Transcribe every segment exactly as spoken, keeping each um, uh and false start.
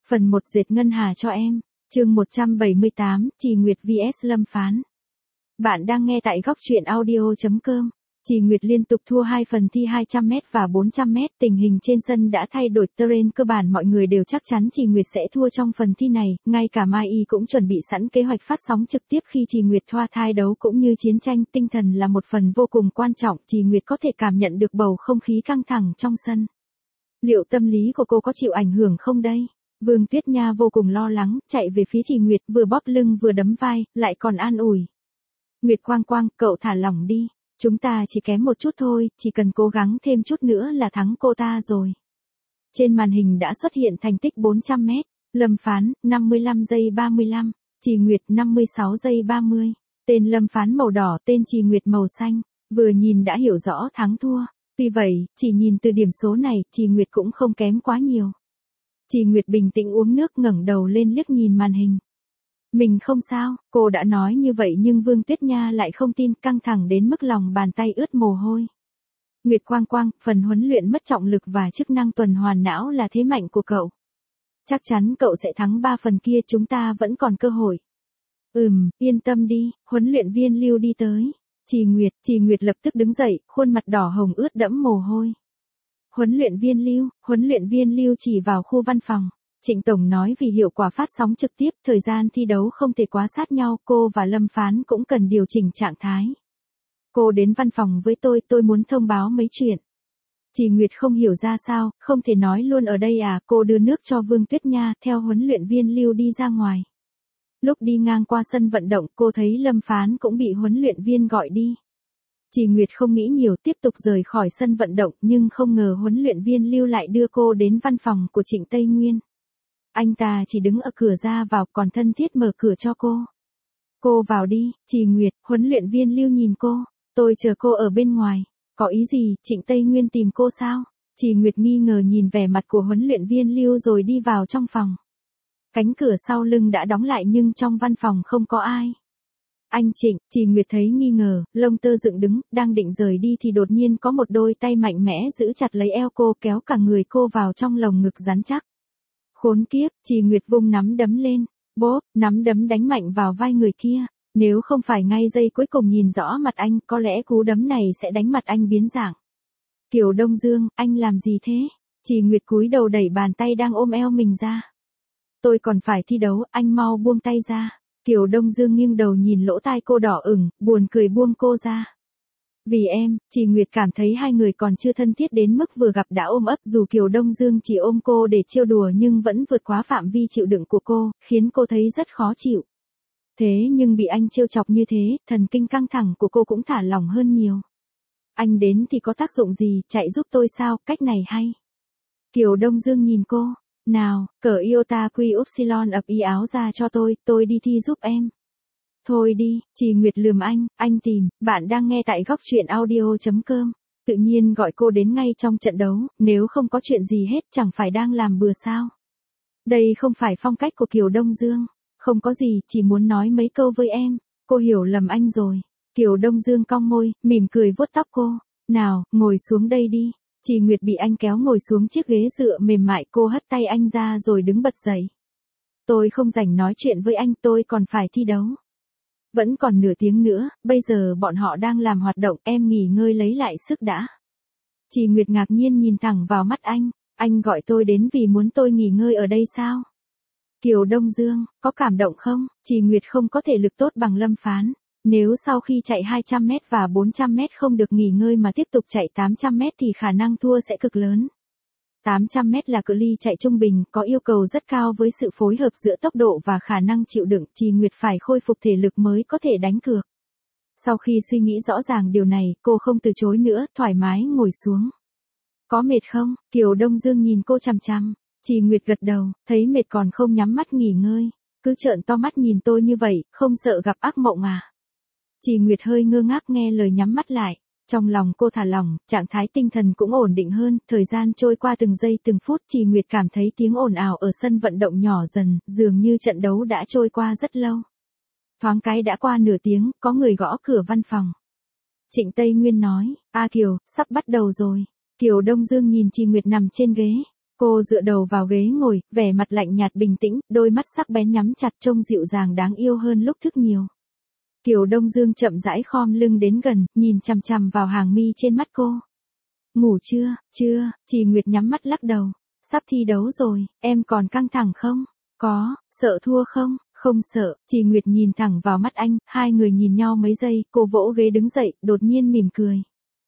Phần một dệt ngân hà cho em. Chương một trăm bảy mươi tám, Trì Nguyệt vs Lâm Phán. Bạn đang nghe tại góc truyện audio chấm com. Trì Nguyệt liên tục thua hai phần thi hai trăm mét và bốn trăm mét, tình hình trên sân đã thay đổi, terrain cơ bản mọi người đều chắc chắn Trì Nguyệt sẽ thua trong phần thi này, ngay cả Mai Y cũng chuẩn bị sẵn kế hoạch phát sóng trực tiếp khi Trì Nguyệt thoa thai đấu cũng như chiến tranh tinh thần là một phần vô cùng quan trọng, Trì Nguyệt có thể cảm nhận được bầu không khí căng thẳng trong sân. Liệu tâm lý của cô có chịu ảnh hưởng không đây? Vương Tuyết Nha vô cùng lo lắng, chạy về phía Trì Nguyệt, vừa bóp lưng vừa đấm vai, lại còn an ủi. Nguyệt Quang Quang, cậu thả lỏng đi. Chúng ta chỉ kém một chút thôi, chỉ cần cố gắng thêm chút nữa là thắng cô ta rồi. Trên màn hình đã xuất hiện thành tích bốn trăm mét. Lâm Phán, năm mươi lăm giây ba mươi lăm. Trì Nguyệt, năm mươi sáu giây ba mươi. Tên Lâm Phán màu đỏ, tên Trì Nguyệt màu xanh. Vừa nhìn đã hiểu rõ thắng thua. Tuy vậy, chỉ nhìn từ điểm số này, Trì Nguyệt cũng không kém quá nhiều. Trì Nguyệt bình tĩnh uống nước, ngẩng đầu lên liếc nhìn màn hình. Mình không sao, cô đã nói như vậy nhưng Vương Tuyết Nha lại không tin, căng thẳng đến mức lòng bàn tay ướt mồ hôi. Nguyệt Quang Quang, phần huấn luyện mất trọng lực và chức năng tuần hoàn não là thế mạnh của cậu. Chắc chắn cậu sẽ thắng ba phần kia, chúng ta vẫn còn cơ hội. Ừm, yên tâm đi, huấn luyện viên Lưu đi tới. Trì Nguyệt, Trì Nguyệt lập tức đứng dậy, khuôn mặt đỏ hồng ướt đẫm mồ hôi. Huấn luyện viên Lưu, huấn luyện viên Lưu chỉ vào khu văn phòng. Trịnh Tổng nói vì hiệu quả phát sóng trực tiếp, thời gian thi đấu không thể quá sát nhau, cô và Lâm Phán cũng cần điều chỉnh trạng thái. Cô đến văn phòng với tôi, tôi muốn thông báo mấy chuyện. Trì Nguyệt không hiểu ra sao, không thể nói luôn ở đây à, cô đưa nước cho Vương Tuyết Nha, theo huấn luyện viên Lưu đi ra ngoài. Lúc đi ngang qua sân vận động, cô thấy Lâm Phán cũng bị huấn luyện viên gọi đi. Trì Nguyệt không nghĩ nhiều, tiếp tục rời khỏi sân vận động, nhưng không ngờ huấn luyện viên Lưu lại đưa cô đến văn phòng của Trịnh Tây Nguyên. Anh ta chỉ đứng ở cửa ra vào, còn thân thiết mở cửa cho cô. Cô vào đi, Trì Nguyệt, huấn luyện viên Lưu nhìn cô. Tôi chờ cô ở bên ngoài. Có ý gì, Trịnh Tây Nguyên tìm cô sao? Trì Nguyệt nghi ngờ nhìn vẻ mặt của huấn luyện viên Lưu rồi đi vào trong phòng. Cánh cửa sau lưng đã đóng lại nhưng trong văn phòng không có ai. Anh Trịnh, Trì Nguyệt thấy nghi ngờ, lông tơ dựng đứng, đang định rời đi thì đột nhiên có một đôi tay mạnh mẽ giữ chặt lấy eo cô, kéo cả người cô vào trong lồng ngực rắn chắc. Khốn kiếp, Trì Nguyệt vung nắm đấm lên, bốp, nắm đấm đánh mạnh vào vai người kia. Nếu không phải ngay giây cuối cùng nhìn rõ mặt anh, có lẽ cú đấm này sẽ đánh mặt anh biến dạng. Kiều Đông Dương, anh làm gì thế? Trì Nguyệt cúi đầu đẩy bàn tay đang ôm eo mình ra. Tôi còn phải thi đấu, anh mau buông tay ra. Kiều Đông Dương nghiêng đầu nhìn lỗ tai cô đỏ ửng, buồn cười buông cô ra. Vì em, Trì Nguyệt cảm thấy hai người còn chưa thân thiết đến mức vừa gặp đã ôm ấp, dù Kiều Đông Dương chỉ ôm cô để trêu đùa nhưng vẫn vượt quá phạm vi chịu đựng của cô, khiến cô thấy rất khó chịu. Thế nhưng bị anh trêu chọc như thế, thần kinh căng thẳng của cô cũng thả lỏng hơn nhiều. Anh đến thì có tác dụng gì, chạy giúp tôi sao, cách này hay. Kiều Đông Dương nhìn cô. Nào, cởi iota quy upsilon ập y áo ra cho tôi, tôi đi thi giúp em. Thôi đi, Trì Nguyệt lườm anh, anh tìm, bạn đang nghe tại góc truyện audio chấm com. Tự nhiên gọi cô đến ngay trong trận đấu, nếu không có chuyện gì hết chẳng phải đang làm bừa sao. Đây không phải phong cách của Kiều Đông Dương. Không có gì, chỉ muốn nói mấy câu với em. Cô hiểu lầm anh rồi. Kiều Đông Dương cong môi, mỉm cười vuốt tóc cô. Nào, ngồi xuống đây đi. Trì Nguyệt bị anh kéo ngồi xuống chiếc ghế dựa mềm mại, cô hất tay anh ra rồi đứng bật dậy. Tôi không rảnh nói chuyện với anh, tôi còn phải thi đấu. Vẫn còn nửa tiếng nữa, bây giờ bọn họ đang làm hoạt động, em nghỉ ngơi lấy lại sức đã. Trì Nguyệt ngạc nhiên nhìn thẳng vào mắt anh, anh gọi tôi đến vì muốn tôi nghỉ ngơi ở đây sao? Kiều Đông Dương, có cảm động không? Trì Nguyệt không có thể lực tốt bằng Lâm Phán. Nếu sau khi chạy hai trăm mét và bốn trăm mét không được nghỉ ngơi mà tiếp tục chạy tám trăm mét thì khả năng thua sẽ cực lớn. tám trăm mét là cự ly chạy trung bình, có yêu cầu rất cao với sự phối hợp giữa tốc độ và khả năng chịu đựng, Trì Nguyệt phải khôi phục thể lực mới có thể đánh cược. Sau khi suy nghĩ rõ ràng điều này, cô không từ chối nữa, thoải mái ngồi xuống. Có mệt không? Kiều Đông Dương nhìn cô chằm chằm. Trì Nguyệt gật đầu, thấy mệt còn không nhắm mắt nghỉ ngơi. Cứ trợn to mắt nhìn tôi như vậy, không sợ gặp ác mộng à? Trì Nguyệt hơi ngơ ngác nghe lời nhắm mắt lại. Trong lòng cô thả lỏng, trạng thái tinh thần cũng ổn định hơn, thời gian trôi qua từng giây từng phút, Trì Nguyệt cảm thấy tiếng ồn ào ở sân vận động nhỏ dần, dường như trận đấu đã trôi qua rất lâu. Thoáng cái đã qua nửa tiếng, có người gõ cửa văn phòng. Trịnh Tây Nguyên nói, A Kiều, sắp bắt đầu rồi. Kiều Đông Dương nhìn Trì Nguyệt nằm trên ghế. Cô dựa đầu vào ghế ngồi, vẻ mặt lạnh nhạt bình tĩnh, đôi mắt sắc bén nhắm chặt trông dịu dàng đáng yêu hơn lúc thức nhiều. Kiều Đông Dương chậm rãi khom lưng đến gần, nhìn chằm chằm vào hàng mi trên mắt cô. Ngủ chưa, chưa, Trì Nguyệt nhắm mắt lắc đầu. Sắp thi đấu rồi, em còn căng thẳng không? Có, sợ thua không? Không sợ, Trì Nguyệt nhìn thẳng vào mắt anh, hai người nhìn nhau mấy giây, cô vỗ ghế đứng dậy, đột nhiên mỉm cười.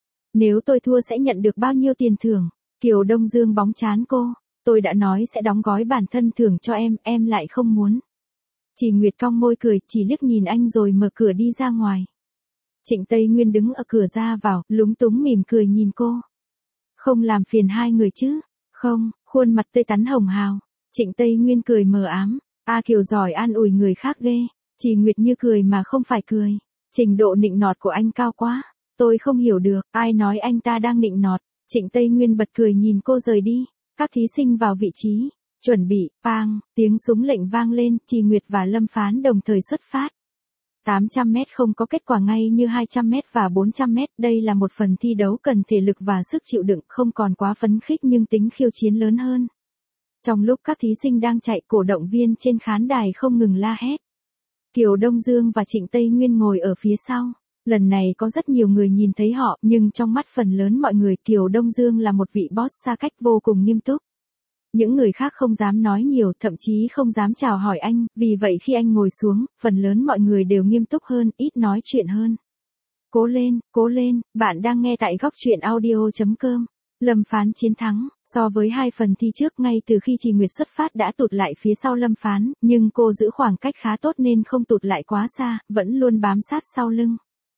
Nếu tôi thua sẽ nhận được bao nhiêu tiền thưởng? Kiều Đông Dương bóng trán cô, tôi đã nói sẽ đóng gói bản thân thưởng cho em, em lại không muốn. Trì Nguyệt cong môi cười, chỉ liếc nhìn anh rồi mở cửa đi ra ngoài. Trịnh Tây Nguyên đứng ở cửa ra vào, lúng túng mỉm cười nhìn cô. Không làm phiền hai người chứ? Không, khuôn mặt tươi tắn hồng hào. Trịnh Tây Nguyên cười mờ ám. A Kiều giỏi an ủi người khác ghê. Trì Nguyệt như cười mà không phải cười. Trình độ nịnh nọt của anh cao quá. Tôi không hiểu được, ai nói anh ta đang nịnh nọt. Trịnh Tây Nguyên bật cười nhìn cô rời đi. Các thí sinh vào vị trí. Chuẩn bị, pang, tiếng súng lệnh vang lên, Trì Nguyệt và Lâm Phán đồng thời xuất phát. tám trăm mét không có kết quả ngay như hai trăm mét và bốn trăm mét, đây là một phần thi đấu cần thể lực và sức chịu đựng, không còn quá phấn khích nhưng tính khiêu chiến lớn hơn. Trong lúc các thí sinh đang chạy, cổ động viên trên khán đài không ngừng la hét. Kiều Đông Dương và Trịnh Tây Nguyên ngồi ở phía sau. Lần này có rất nhiều người nhìn thấy họ, nhưng trong mắt phần lớn mọi người Kiều Đông Dương là một vị boss xa cách vô cùng nghiêm túc. Những người khác không dám nói nhiều, thậm chí không dám chào hỏi anh, vì vậy khi anh ngồi xuống, phần lớn mọi người đều nghiêm túc hơn, ít nói chuyện hơn. Cố lên, cố lên, bạn đang nghe tại góc truyện audio chấm com. Lâm Phán chiến thắng, so với hai phần thi trước ngay từ khi Trì Nguyệt xuất phát đã tụt lại phía sau Lâm Phán, nhưng cô giữ khoảng cách khá tốt nên không tụt lại quá xa, vẫn luôn bám sát sau lưng.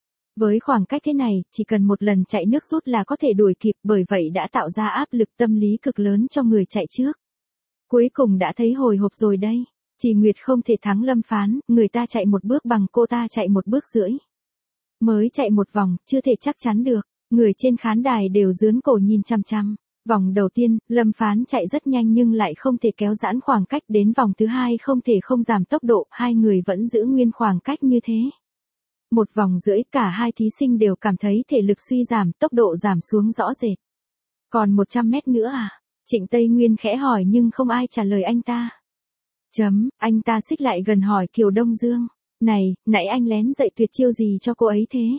Với khoảng cách thế này, chỉ cần một lần chạy nước rút là có thể đuổi kịp, bởi vậy đã tạo ra áp lực tâm lý cực lớn cho người chạy trước. Cuối cùng đã thấy hồi hộp rồi đây. Trì Nguyệt không thể thắng Lâm Phán, người ta chạy một bước bằng cô ta chạy một bước rưỡi. Mới chạy một vòng, chưa thể chắc chắn được. Người trên khán đài đều giương cổ nhìn chăm chăm. Vòng đầu tiên, Lâm Phán chạy rất nhanh nhưng lại không thể kéo giãn khoảng cách, đến vòng thứ hai không thể không giảm tốc độ, hai người vẫn giữ nguyên khoảng cách như thế. Một vòng rưỡi, cả hai thí sinh đều cảm thấy thể lực suy giảm, tốc độ giảm xuống rõ rệt. Còn một trăm mét nữa à? Trịnh Tây Nguyên khẽ hỏi nhưng không ai trả lời anh ta. Chấm, anh ta xích lại gần hỏi Kiều Đông Dương. Này, nãy anh lén dạy tuyệt chiêu gì cho cô ấy thế?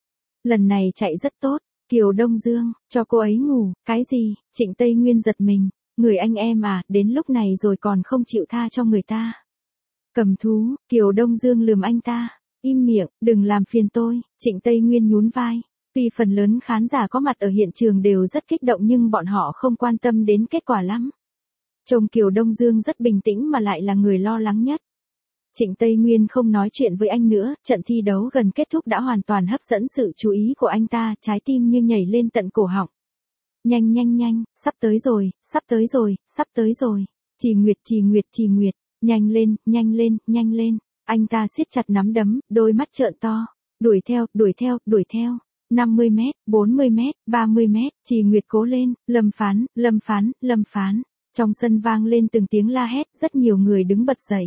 Lần này chạy rất tốt. Kiều Đông Dương, cho cô ấy ngủ, cái gì? Trịnh Tây Nguyên giật mình. Người anh em à, đến lúc này rồi còn không chịu tha cho người ta. Cầm thú, Kiều Đông Dương lườm anh ta. Im miệng, đừng làm phiền tôi, Trịnh Tây Nguyên nhún vai. Tuy phần lớn khán giả có mặt ở hiện trường đều rất kích động nhưng bọn họ không quan tâm đến kết quả lắm. Trông Kiều Đông Dương rất bình tĩnh mà lại là người lo lắng nhất. Trịnh Tây Nguyên không nói chuyện với anh nữa, trận thi đấu gần kết thúc đã hoàn toàn hấp dẫn sự chú ý của anh ta, trái tim như nhảy lên tận cổ họng. Nhanh nhanh nhanh, sắp tới rồi, sắp tới rồi, sắp tới rồi. Trì Nguyệt, Trì Nguyệt, Trì Nguyệt, nhanh lên, nhanh lên, nhanh lên. Anh ta siết chặt nắm đấm, đôi mắt trợn to. Đuổi theo, đuổi theo, đuổi theo. năm mươi mét, bốn mươi mét, ba mươi mét, Trì Nguyệt cố lên, Lâm Phán, Lâm Phán, Lâm Phán. Trong sân vang lên từng tiếng la hét, rất nhiều người đứng bật dậy.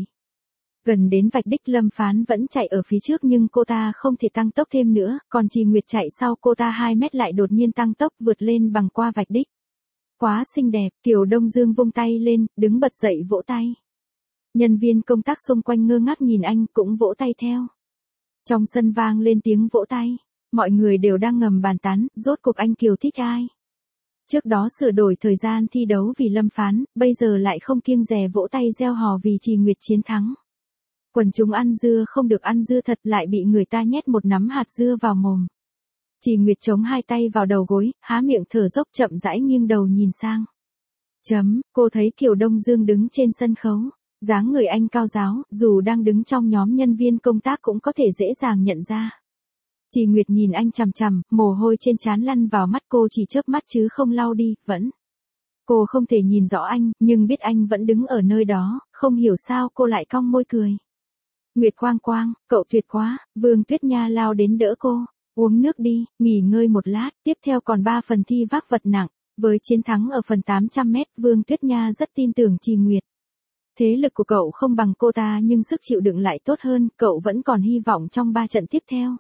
Gần đến vạch đích Lâm Phán vẫn chạy ở phía trước nhưng cô ta không thể tăng tốc thêm nữa, còn Trì Nguyệt chạy sau cô ta hai mét lại đột nhiên tăng tốc vượt lên bằng qua vạch đích. Quá xinh đẹp, Kiều Đông Dương vung tay lên, đứng bật dậy vỗ tay. Nhân viên công tác xung quanh ngơ ngác nhìn anh cũng vỗ tay theo. Trong sân vang lên tiếng vỗ tay, mọi người đều đang ngầm bàn tán, rốt cuộc anh Kiều thích ai. Trước đó sửa đổi thời gian thi đấu vì Lâm Phán, bây giờ lại không kiêng dè vỗ tay reo hò vì Trì Nguyệt chiến thắng. Quần chúng ăn dưa không được ăn dưa thật lại bị người ta nhét một nắm hạt dưa vào mồm. Trì Nguyệt chống hai tay vào đầu gối, há miệng thở dốc chậm rãi nghiêng đầu nhìn sang. Chấm, cô thấy Kiều Đông Dương đứng trên sân khấu. Dáng người anh cao ráo, dù đang đứng trong nhóm nhân viên công tác cũng có thể dễ dàng nhận ra. Trì Nguyệt nhìn anh chằm chằm, mồ hôi trên trán lăn vào mắt cô chỉ chớp mắt chứ không lau đi, vẫn. Cô không thể nhìn rõ anh, nhưng biết anh vẫn đứng ở nơi đó, không hiểu sao cô lại cong môi cười. Nguyệt Quang Quang, cậu tuyệt quá, Vương Tuyết Nha lao đến đỡ cô. Uống nước đi, nghỉ ngơi một lát, tiếp theo còn ba phần thi vác vật nặng. Với chiến thắng ở phần tám trăm mét, Vương Tuyết Nha rất tin tưởng Trì Nguyệt. Thế lực của cậu không bằng cô ta nhưng sức chịu đựng lại tốt hơn, cậu vẫn còn hy vọng trong ba trận tiếp theo.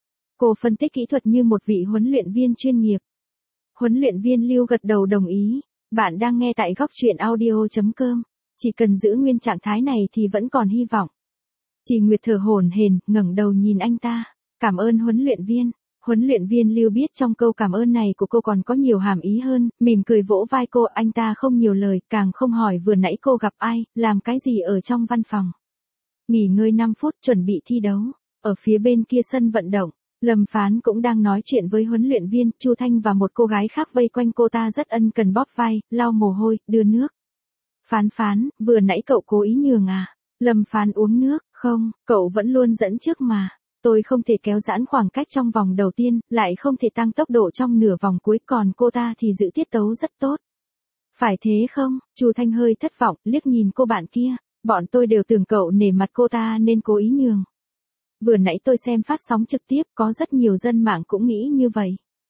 Cô phân tích kỹ thuật như một vị huấn luyện viên chuyên nghiệp. Huấn luyện viên Lưu gật đầu đồng ý. Bạn đang nghe tại góc truyện audio chấm com. Chỉ cần giữ nguyên trạng thái này thì vẫn còn hy vọng. Chị Nguyệt thở hổn hển, ngẩng đầu nhìn anh ta. Cảm ơn huấn luyện viên. Huấn luyện viên Lưu biết trong câu cảm ơn này của cô còn có nhiều hàm ý hơn, mỉm cười vỗ vai cô. Anh ta không nhiều lời, càng không hỏi vừa nãy cô gặp ai, làm cái gì ở trong văn phòng. Nghỉ ngơi năm phút chuẩn bị thi đấu. Ở phía bên kia sân vận động, Lâm Phán cũng đang nói chuyện với huấn luyện viên. Chu Thanh và một cô gái khác vây quanh cô ta rất ân cần bóp vai, lau mồ hôi, đưa nước. Phán Phán, vừa nãy cậu cố ý nhường à? Lâm Phán uống nước. Không, cậu vẫn luôn dẫn trước mà. Tôi không thể kéo giãn khoảng cách trong vòng đầu tiên, lại không thể tăng tốc độ trong nửa vòng cuối, còn cô ta thì giữ tiết tấu rất tốt. Phải thế không? Chu Thanh hơi thất vọng, liếc nhìn cô bạn kia. Bọn tôi đều tưởng cậu nể mặt cô ta nên cố ý nhường. Vừa nãy tôi xem phát sóng trực tiếp, có rất nhiều dân mạng cũng nghĩ như vậy.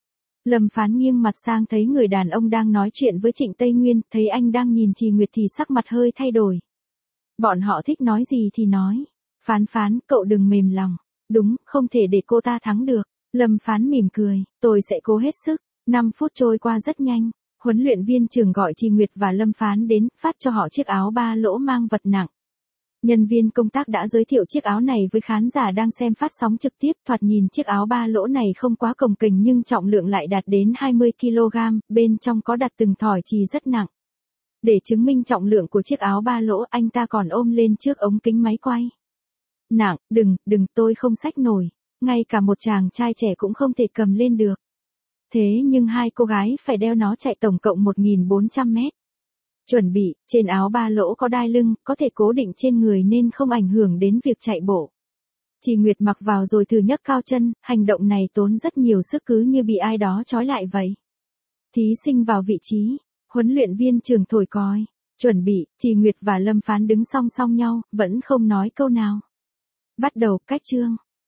Lâm Phán nghiêng mặt sang thấy người đàn ông đang nói chuyện với Trịnh Tây Nguyên, thấy anh đang nhìn Trì Nguyệt thì sắc mặt hơi thay đổi. Bọn họ thích nói gì thì nói. Phán Phán, cậu đừng mềm lòng. Đúng, không thể để cô ta thắng được. Lâm Phán mỉm cười, tôi sẽ cố hết sức. năm phút trôi qua rất nhanh. Huấn luyện viên trưởng gọi Trì Nguyệt và Lâm Phán đến, phát cho họ chiếc áo ba lỗ mang vật nặng. Nhân viên công tác đã giới thiệu chiếc áo này với khán giả đang xem phát sóng trực tiếp. Thoạt nhìn chiếc áo ba lỗ này không quá cồng kềnh nhưng trọng lượng lại đạt đến hai mươi ki lô gam, bên trong có đặt từng thỏi chì rất nặng. Để chứng minh trọng lượng của chiếc áo ba lỗ, anh ta còn ôm lên trước ống kính máy quay. Nặng, đừng, đừng, tôi không xách nổi. Ngay cả một chàng trai trẻ cũng không thể cầm lên được. Thế nhưng hai cô gái phải đeo nó chạy tổng cộng một nghìn bốn trăm mét. Chuẩn bị, trên áo ba lỗ có đai lưng, có thể cố định trên người nên không ảnh hưởng đến việc chạy bộ. Chị Nguyệt mặc vào rồi thử nhấc cao chân, hành động này tốn rất nhiều sức cứ như bị ai đó trói lại vậy. Thí sinh vào vị trí, huấn luyện viên trưởng thổi còi. Chuẩn bị, chị Nguyệt và Lâm Phán đứng song song nhau, vẫn không nói câu nào. Bắt đầu, cách chương.